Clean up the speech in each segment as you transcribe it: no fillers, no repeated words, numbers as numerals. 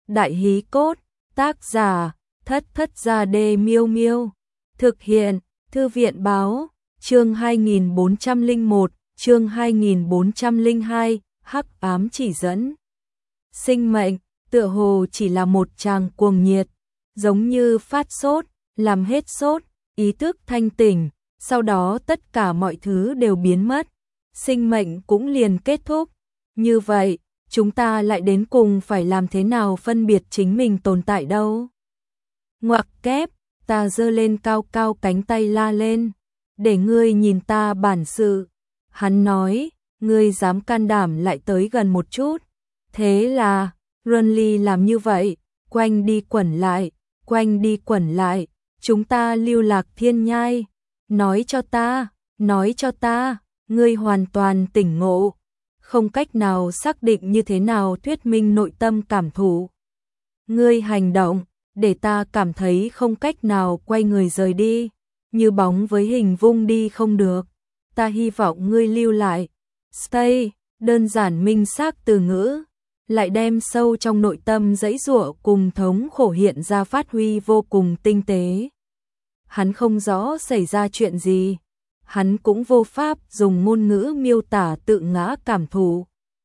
Đại hí cốt, tác giả, Thất Thất Gia Đê Miêu Miêu. Thực hiện, Thư viện báo, chương 2401, chương 2402, hắc ám chỉ dẫn. Sinh mệnh, tựa hồ chỉ là một tràng cuồng nhiệt, giống như phát sốt, làm hết sốt, ý thức thanh tỉnh, sau đó tất cả mọi thứ đều biến mất, sinh mệnh cũng liền kết thúc. Như vậy, chúng ta lại đến cùng phải làm thế nào phân biệt chính mình tồn tại đâu? Ngoặc kép, ta giơ lên cao cao cánh tay la lên, để ngươi nhìn ta bản sự. Hắn nói, ngươi dám can đảm lại tới gần một chút. Thế là, Runly làm như vậy, quanh đi quẩn lại, chúng ta lưu lạc thiên nhai. Nói cho ta, ngươi hoàn toàn tỉnh ngộ, không cách nào xác định như thế nào thuyết minh nội tâm cảm thụ. Ngươi hành động, để ta cảm thấy không cách nào quay người rời đi, như bóng với hình vung đi không được. Ta hy vọng ngươi lưu lại. Stay, đơn giản minh xác từ ngữ, lại đem sâu trong nội tâm giãy giụa cùng thống khổ hiện ra phát huy vô cùng tinh tế. Hắn không rõ xảy ra chuyện gì, hắn cũng vô pháp dùng ngôn ngữ miêu tả tự ngã cảm thụ.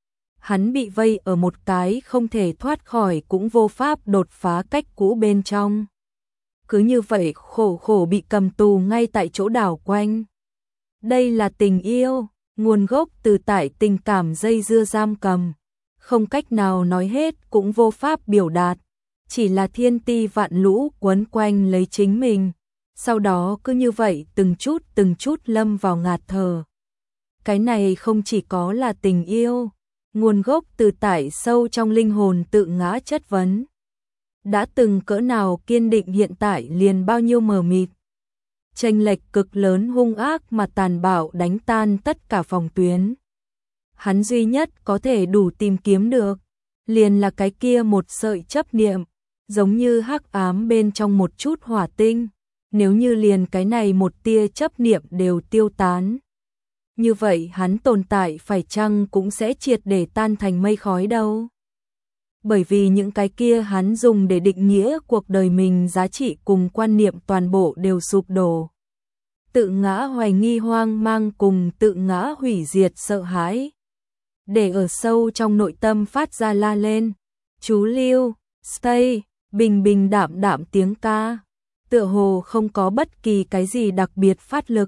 Hắn bị vây ở một cái không thể thoát khỏi cũng vô pháp đột phá cách cũ bên trong. Cứ như vậy khổ bị cầm tù ngay tại chỗ đảo quanh. Đây là tình yêu, nguồn gốc từ tại tình cảm dây dưa giam cầm, không cách nào nói hết cũng vô pháp biểu đạt, chỉ là thiên ti vạn lũ quấn quanh lấy chính mình, sau đó cứ như vậy từng chút lâm vào ngạt thở. Cái này không chỉ có là tình yêu, nguồn gốc từ tại sâu trong linh hồn tự ngã chất vấn. Đã từng cỡ nào kiên định hiện tại liền bao nhiêu mờ mịt. Chênh lệch cực lớn hung ác mà tàn bạo đánh tan tất cả phòng tuyến. Hắn duy nhất có thể đủ tìm kiếm được, liền là cái kia một sợi chấp niệm, giống như hắc ám bên trong một chút hỏa tinh. Nếu như liền cái này một tia chấp niệm đều tiêu tán, như vậy hắn tồn tại phải chăng cũng sẽ triệt để tan thành mây khói đâu. Bởi vì những cái kia hắn dùng để định nghĩa cuộc đời mình giá trị cùng quan niệm toàn bộ đều sụp đổ. Tự ngã hoài nghi hoang mang cùng tự ngã hủy diệt sợ hãi, để ở sâu trong nội tâm phát ra la lên. Chú Lưu, stay, bình bình đạm đạm tiếng ca, tựa hồ không có bất kỳ cái gì đặc biệt phát lực.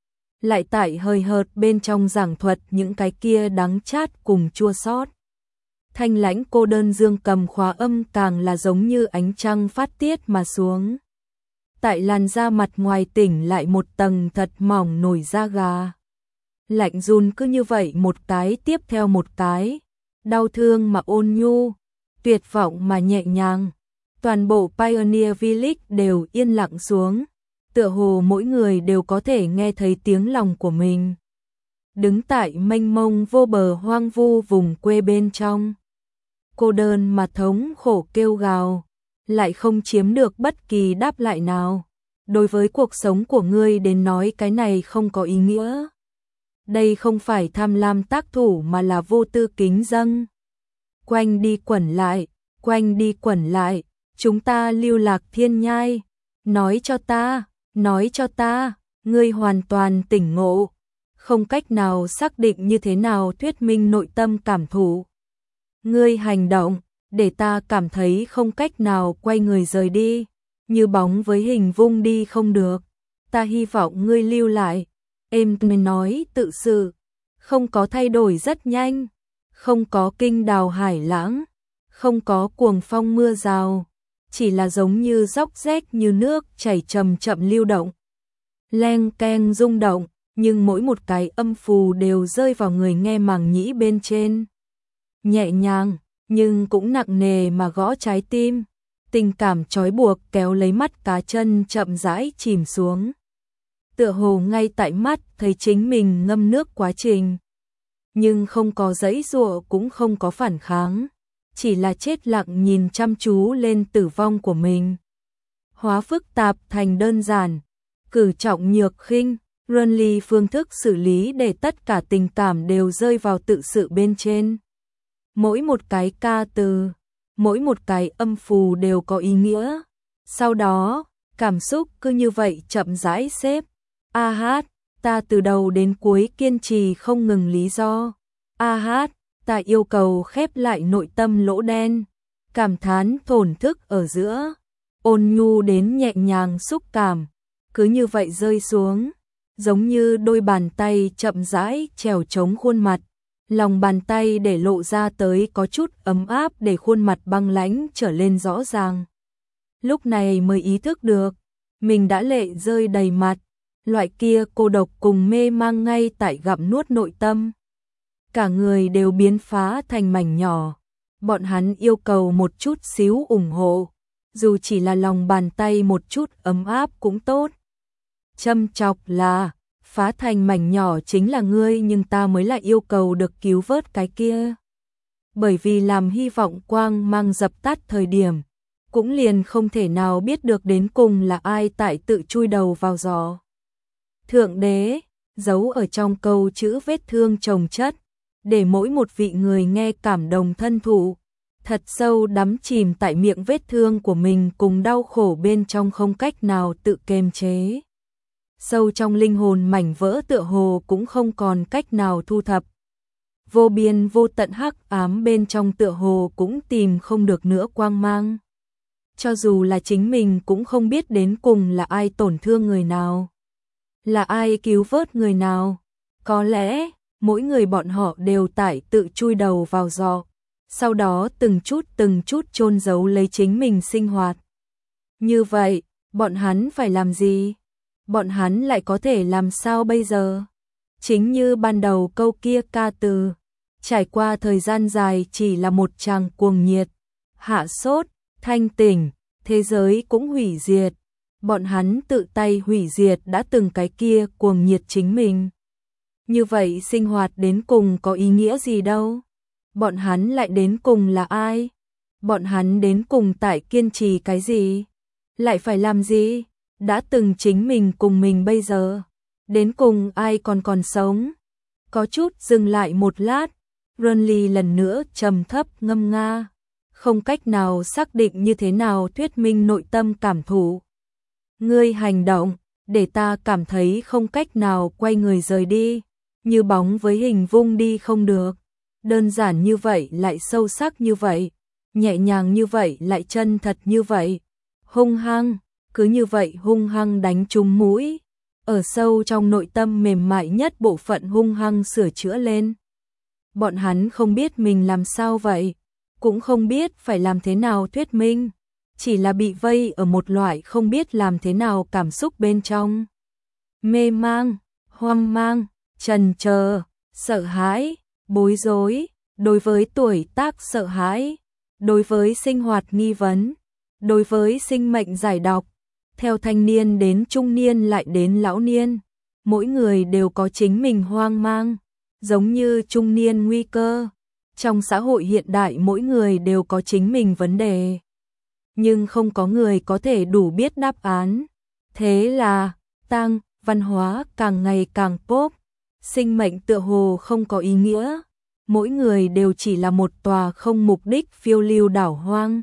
Lại tại hơi hợt bên trong giảng thuật những cái kia đắng chát cùng chua xót. Thanh lãnh cô đơn dương cầm khóa âm càng là giống như ánh trăng phát tiết mà xuống. Tại làn da mặt ngoài tỉnh lại một tầng thật mỏng nổi da gà. Lạnh run cứ như vậy một cái tiếp theo một cái, đau thương mà ôn nhu, tuyệt vọng mà nhẹ nhàng. Toàn bộ Pioneer Village đều yên lặng xuống, tựa hồ mỗi người đều có thể nghe thấy tiếng lòng của mình. Đứng tại mênh mông vô bờ hoang vu vùng quê bên trong, cô đơn mà thống khổ kêu gào, lại không chiếm được bất kỳ đáp lại nào. Đối với cuộc sống của ngươi đến nói cái này không có ý nghĩa. Đây không phải tham lam tác thủ mà là vô tư kính dâng. Quanh đi quẩn lại, chúng ta lưu lạc thiên nhai. Nói cho ta, ngươi hoàn toàn tỉnh ngộ, không cách nào xác định như thế nào thuyết minh nội tâm cảm thụ. Ngươi hành động, để ta cảm thấy không cách nào quay người rời đi, như bóng với hình vung đi không được. Ta hy vọng ngươi lưu lại. Em nói tự sự, không có thay đổi rất nhanh, không có kinh đào hải lãng, không có cuồng phong mưa rào, chỉ là giống như róc rách như nước chảy chậm chậm lưu động. Leng keng rung động, nhưng mỗi một cái âm phù đều rơi vào người nghe màng nhĩ bên trên. Nhẹ nhàng, nhưng cũng nặng nề mà gõ trái tim, tình cảm trói buộc kéo lấy mắt cá chân chậm rãi chìm xuống. Tựa hồ ngay tại mắt thấy chính mình ngâm nước quá trình. Nhưng không có giãy giụa cũng không có phản kháng, chỉ là chết lặng nhìn chăm chú lên tử vong của mình. Hóa phức tạp thành đơn giản, cử trọng nhược khinh, Runly phương thức xử lý để tất cả tình cảm đều rơi vào tự sự bên trên. Mỗi một cái ca từ, mỗi một cái âm phù đều có ý nghĩa. Sau đó, cảm xúc cứ như vậy chậm rãi xếp. A hát, ta từ đầu đến cuối kiên trì không ngừng lý do. A hát, ta yêu cầu khép lại nội tâm lỗ đen. Cảm thán thổn thức ở giữa, ôn nhu đến nhẹ nhàng xúc cảm, cứ như vậy rơi xuống, giống như đôi bàn tay chậm rãi trèo chống khuôn mặt. Lòng bàn tay để lộ ra tới có chút ấm áp để khuôn mặt băng lãnh trở lên rõ ràng. Lúc này mới ý thức được, mình đã lệ rơi đầy mặt, loại kia cô độc cùng mê mang ngay tại gặm nuốt nội tâm. Cả người đều biến phá thành mảnh nhỏ, bọn hắn yêu cầu một chút xíu ủng hộ, dù chỉ là lòng bàn tay một chút ấm áp cũng tốt. Châm chọc là, phá thành mảnh nhỏ chính là ngươi nhưng ta mới là yêu cầu được cứu vớt cái kia. Bởi vì làm hy vọng quang mang dập tắt thời điểm, cũng liền không thể nào biết được đến cùng là ai tại tự chui đầu vào giò. Thượng đế, giấu ở trong câu chữ vết thương chồng chất, để mỗi một vị người nghe cảm động thân thụ, thật sâu đắm chìm tại miệng vết thương của mình cùng đau khổ bên trong không cách nào tự kiềm chế. Sâu trong linh hồn mảnh vỡ tựa hồ cũng không còn cách nào thu thập. Vô biên vô tận hắc ám bên trong tựa hồ cũng tìm không được nữa quang mang. Cho dù là chính mình cũng không biết đến cùng là ai tổn thương người nào, là ai cứu vớt người nào. Có lẽ, mỗi người bọn họ đều tại tự chui đầu vào giò, sau đó từng chút chôn giấu lấy chính mình sinh hoạt. Như vậy, bọn hắn phải làm gì? Bọn hắn lại có thể làm sao bây giờ? Chính như ban đầu câu kia ca từ, trải qua thời gian dài chỉ là một tràng cuồng nhiệt, hạ sốt, thanh tỉnh, thế giới cũng hủy diệt. Bọn hắn tự tay hủy diệt đã từng cái kia cuồng nhiệt chính mình. Như vậy sinh hoạt đến cùng có ý nghĩa gì đâu? Bọn hắn lại đến cùng là ai? Bọn hắn đến cùng tại kiên trì cái gì? Lại phải làm gì? Đã từng chính mình cùng mình bây giờ, đến cùng ai còn sống? Có chút dừng lại một lát, Renly lần nữa trầm thấp ngâm nga, không cách nào xác định như thế nào thuyết minh nội tâm cảm thụ. Ngươi hành động, để ta cảm thấy không cách nào quay người rời đi, như bóng với hình vung đi không được. Đơn giản như vậy lại sâu sắc như vậy, nhẹ nhàng như vậy lại chân thật như vậy, hung hăng. Cứ như vậy hung hăng đánh trúng mũi, ở sâu trong nội tâm mềm mại nhất bộ phận hung hăng sửa chữa lên. Bọn hắn không biết mình làm sao vậy, cũng không biết phải làm thế nào thuyết minh, chỉ là bị vây ở một loại không biết làm thế nào cảm xúc bên trong. Mê mang, hoang mang, chần chờ, sợ hãi, bối rối, đối với tuổi tác sợ hãi, đối với sinh hoạt nghi vấn, đối với sinh mệnh giải độc. Theo thanh niên đến trung niên lại đến lão niên, mỗi người đều có chính mình hoang mang, giống như trung niên nguy cơ. Trong xã hội hiện đại mỗi người đều có chính mình vấn đề, nhưng không có người có thể đủ biết đáp án. Thế là, văn hóa càng ngày càng pop, sinh mệnh tựa hồ không có ý nghĩa, mỗi người đều chỉ là một tòa không mục đích phiêu lưu đảo hoang.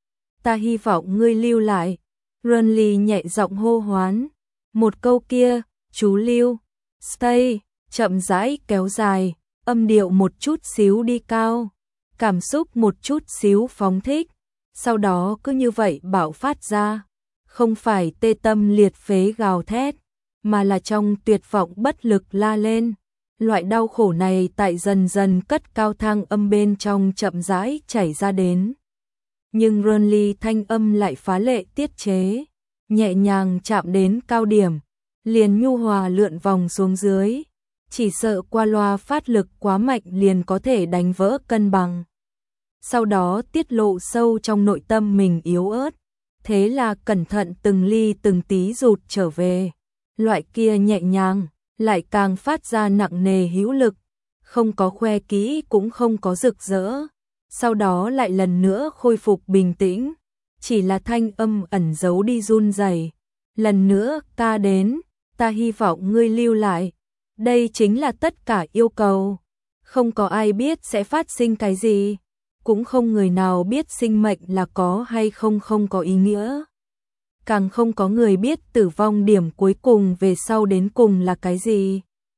Ta hy vọng ngươi lưu lại. Renly nhẹ giọng hô hoán, một câu kia, chú lưu, stay, chậm rãi kéo dài, âm điệu một chút xíu đi cao, cảm xúc một chút xíu phóng thích, sau đó cứ như vậy bạo phát ra, không phải tê tâm liệt phế gào thét, mà là trong tuyệt vọng bất lực la lên. Loại đau khổ này tại dần dần cất cao thang âm bên trong chậm rãi chảy ra đến. Nhưng Renly thanh âm lại phá lệ tiết chế, nhẹ nhàng chạm đến cao điểm, liền nhu hòa lượn vòng xuống dưới, chỉ sợ qua loa phát lực quá mạnh liền có thể đánh vỡ cân bằng. Sau đó tiết lộ sâu trong nội tâm mình yếu ớt, thế là cẩn thận từng ly từng tí rụt trở về, loại kia nhẹ nhàng, lại càng phát ra nặng nề hữu lực, không có khoe kỹ cũng không có rực rỡ. Sau đó lại lần nữa khôi phục bình tĩnh, chỉ là thanh âm ẩn giấu đi run rẩy. Lần nữa ta đến, ta hy vọng ngươi lưu lại. Đây chính là tất cả yêu cầu. Không có ai biết sẽ phát sinh cái gì. cũng không người nào biết sinh mệnh là có hay không không có ý nghĩa. Càng không có người biết tử vong điểm cuối cùng về sau đến cùng là cái gì.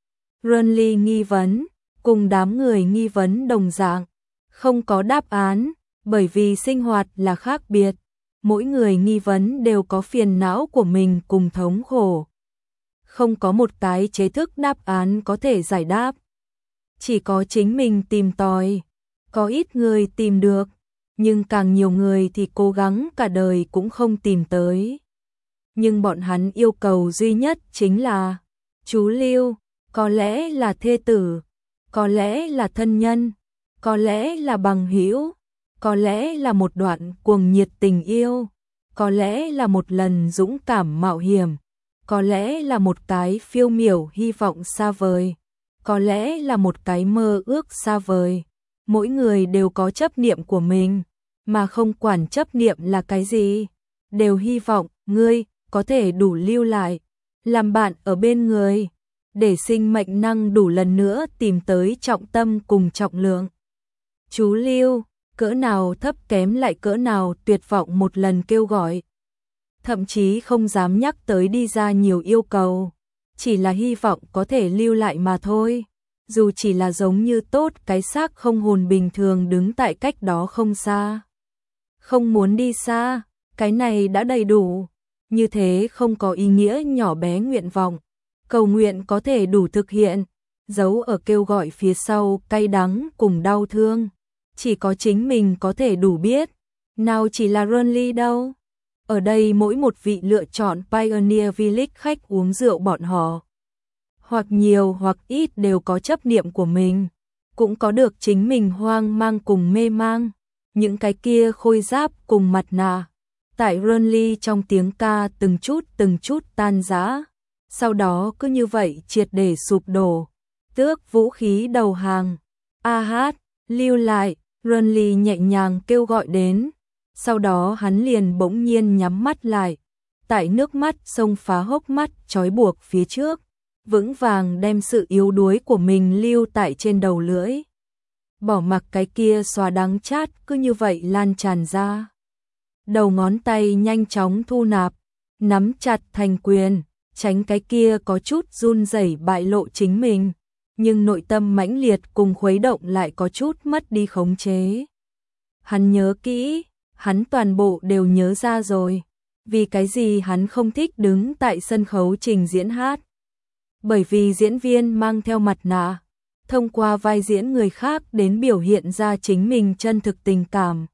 Renly nghi vấn, cùng đám người nghi vấn đồng dạng, không có đáp án, bởi vì sinh hoạt là khác biệt, mỗi người nghi vấn đều có phiền não của mình cùng thống khổ. Không có một cái chế thức đáp án có thể giải đáp, chỉ có chính mình tìm tòi. Có ít người tìm được, nhưng càng nhiều người thì cố gắng cả đời cũng không tìm tới. Nhưng bọn hắn yêu cầu duy nhất chính là chú lưu, có lẽ là thê tử, có lẽ là thân nhân, có lẽ là bằng hữu, có lẽ là một đoạn cuồng nhiệt tình yêu, có lẽ là một lần dũng cảm mạo hiểm, có lẽ là một cái phiêu miểu hy vọng xa vời, có lẽ là một cái mơ ước xa vời. Mỗi người đều có chấp niệm của mình, mà không quản chấp niệm là cái gì, đều hy vọng ngươi có thể đủ lưu lại, làm bạn ở bên người, để sinh mệnh năng đủ lần nữa tìm tới trọng tâm cùng trọng lượng. Chú lưu, cỡ nào thấp kém lại cỡ nào tuyệt vọng một lần kêu gọi. Thậm chí không dám nhắc tới đi ra nhiều yêu cầu, chỉ là hy vọng có thể lưu lại mà thôi. Dù chỉ là giống như tốt cái xác không hồn bình thường đứng tại cách đó không xa. Không muốn đi xa, cái này đã đầy đủ. Như thế không có ý nghĩa nhỏ bé nguyện vọng. Cầu nguyện có thể đủ thực hiện, giấu ở kêu gọi phía sau cay đắng cùng đau thương. Chỉ có chính mình có thể đủ biết, nào chỉ là Renly đâu. Ở đây mỗi một vị lựa chọn Pioneer Village khách uống rượu bọn họ. Hoặc nhiều hoặc ít đều có chấp niệm của mình, cũng có được chính mình hoang mang cùng mê mang, những cái kia khôi giáp cùng mặt nạ. Tại Renly trong tiếng ca từng chút tan rã, sau đó cứ như vậy triệt để sụp đổ, tước vũ khí đầu hàng. A hát, lưu lại, Renly nhẹ nhàng kêu gọi đến, sau đó hắn liền bỗng nhiên nhắm mắt lại, tại nước mắt xông phá hốc mắt trói buộc phía trước. Vững vàng đem sự yếu đuối của mình lưu tại trên đầu lưỡi. Bỏ mặc cái kia xóa đắng chát cứ như vậy lan tràn ra. Đầu ngón tay nhanh chóng thu nạp, nắm chặt thành quyền, tránh cái kia có chút run rẩy bại lộ chính mình. Nhưng nội tâm mãnh liệt cùng khuấy động lại có chút mất đi khống chế. Hắn nhớ kỹ, hắn toàn bộ đều nhớ ra rồi. Vì cái gì hắn không thích đứng tại sân khấu trình diễn hát? Bởi vì diễn viên mang theo mặt nạ, thông qua vai diễn người khác đến biểu hiện ra chính mình chân thực tình cảm.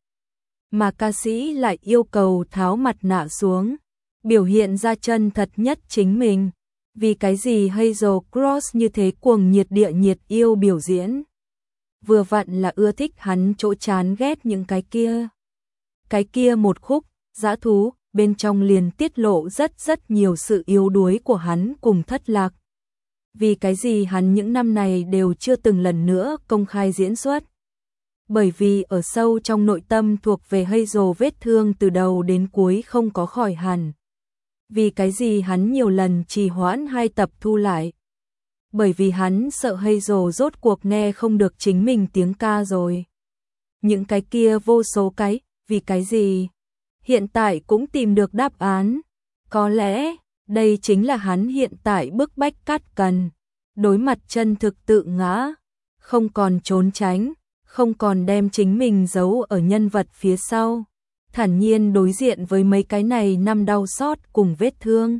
Mà ca sĩ lại yêu cầu tháo mặt nạ xuống, biểu hiện ra chân thật nhất chính mình. Vì cái gì Hazel Cross như thế cuồng nhiệt địa nhiệt yêu biểu diễn? Vừa vặn là ưa thích hắn chỗ chán ghét những cái kia. Cái kia một khúc, dã thú, bên trong liền tiết lộ rất nhiều sự yếu đuối của hắn cùng thất lạc. Vì cái gì hắn những năm này đều chưa từng lần nữa công khai diễn xuất? Bởi vì ở sâu trong nội tâm thuộc về Hazel vết thương từ đầu đến cuối không có khỏi hẳn. Vì cái gì hắn nhiều lần trì hoãn 2 tập thu lại? Bởi vì hắn sợ Hazel rốt cuộc nghe không được chính mình tiếng ca rồi. Những cái kia vô số cái, vì cái gì? Hiện tại cũng tìm được đáp án. Có lẽ đây chính là hắn hiện tại bức bách cát cần, đối mặt chân thực tự ngã, không còn trốn tránh, không còn đem chính mình giấu ở nhân vật phía sau, thản nhiên đối diện với mấy cái này năm đau xót cùng vết thương.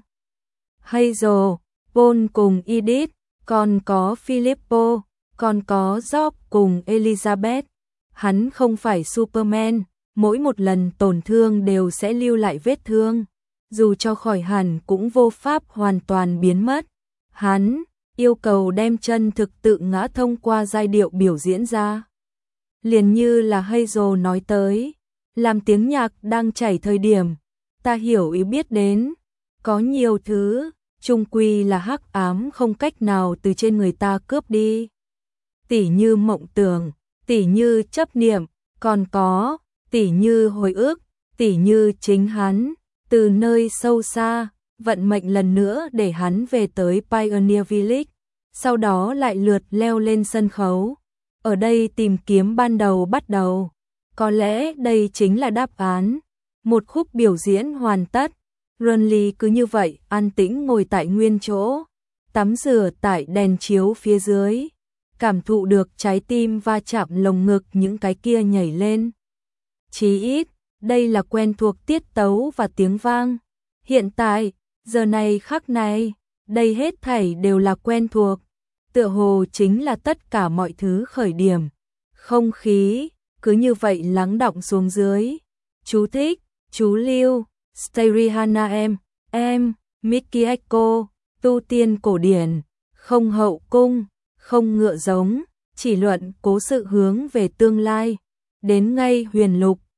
Hazel, Paul cùng Edith, còn có Filippo, còn có Job cùng Elizabeth. Hắn không phải Superman, mỗi một lần tổn thương đều sẽ lưu lại vết thương. Dù cho khỏi hẳn cũng vô pháp hoàn toàn biến mất. Hắn yêu cầu đem chân thực tự ngã thông qua giai điệu biểu diễn ra. Liền như là Hazel nói tới, làm tiếng nhạc đang chảy thời điểm, ta hiểu ý biết đến, có nhiều thứ, chung quy là hắc ám không cách nào từ trên người ta cướp đi. Tỉ như mộng tưởng, tỉ như chấp niệm, còn có, tỉ như hồi ức, tỉ như chính hắn. Từ nơi sâu xa, vận mệnh lần nữa để hắn về tới Pioneer Village, sau đó lại lượt leo lên sân khấu. Ở đây tìm kiếm ban đầu bắt đầu. Có lẽ đây chính là đáp án. Một khúc biểu diễn hoàn tất, Renly cứ như vậy an tĩnh ngồi tại nguyên chỗ, tắm rửa tại đèn chiếu phía dưới, cảm thụ được trái tim va chạm lồng ngực những cái kia nhảy lên. Chí ít, đây là quen thuộc tiết tấu và tiếng vang. Hiện tại, giờ này khắc này, đây hết thảy đều là quen thuộc. Tựa hồ chính là tất cả mọi thứ khởi điểm. Không khí, cứ như vậy lắng đọng xuống dưới. Chú thích, chú lưu, Sterihana em, Miki Echo, tu tiên cổ điển, không hậu cung, không ngựa giống, chỉ luận cố sự hướng về tương lai. Đến ngay huyền lục,